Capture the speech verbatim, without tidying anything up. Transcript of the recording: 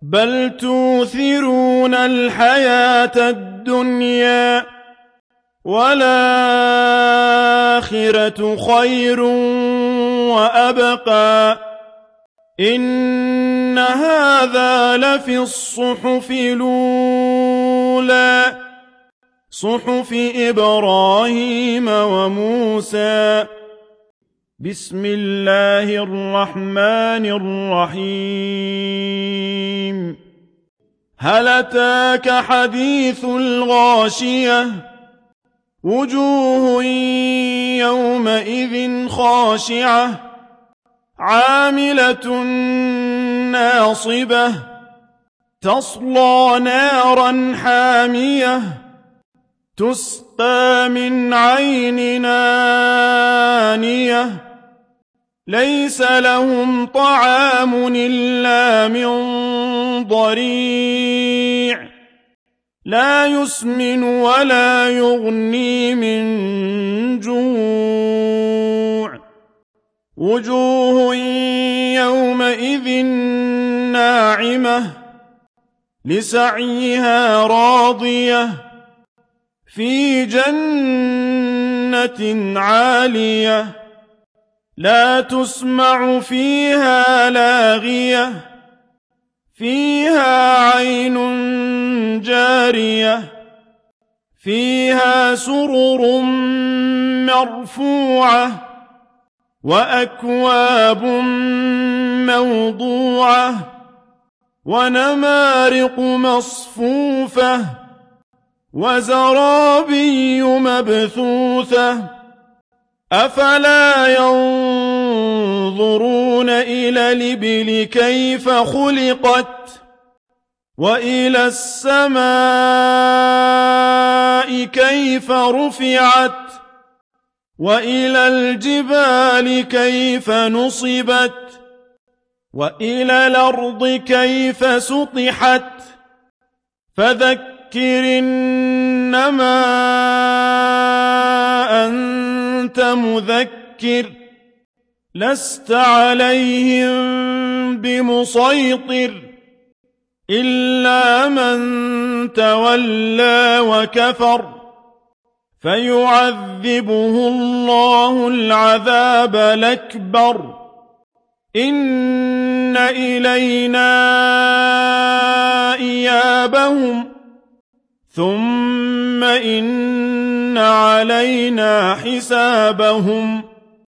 بل توثرون الحياة الدنيا والآخرة خير وأبقى إن هذا لفي الصحف الأولى صحف إبراهيم وموسى بسم الله الرحمن الرحيم هل أتاك حديث الغاشية وجوه يومئذ خاشعة عاملة ناصبة تصلى نارا حامية تسقى من عين آنية ليس لهم طعام إلا من ضريع لا يسمن ولا يغني من جوع وجوه يومئذ ناعمة لسعيها راضية في جنة عالية لا تسمع فيها لاغية فيها عين جارية فيها سرر مرفوعة وأكواب موضوعة ونمارق مصفوفة وزرابي مبثوثة أفلا ينظرون إلى الإبل كيف خلقت وإلى السماء كيف رفعت وإلى الجبال كيف نصبت وإلى الأرض كيف سطحت فذكر إنما أنت مذكر لست عليهم بمسيطر إلا من تولى وكفر فيعذبه الله العذاب الأكبر إن إلينا إيابهم ثم إن علينا حسابهم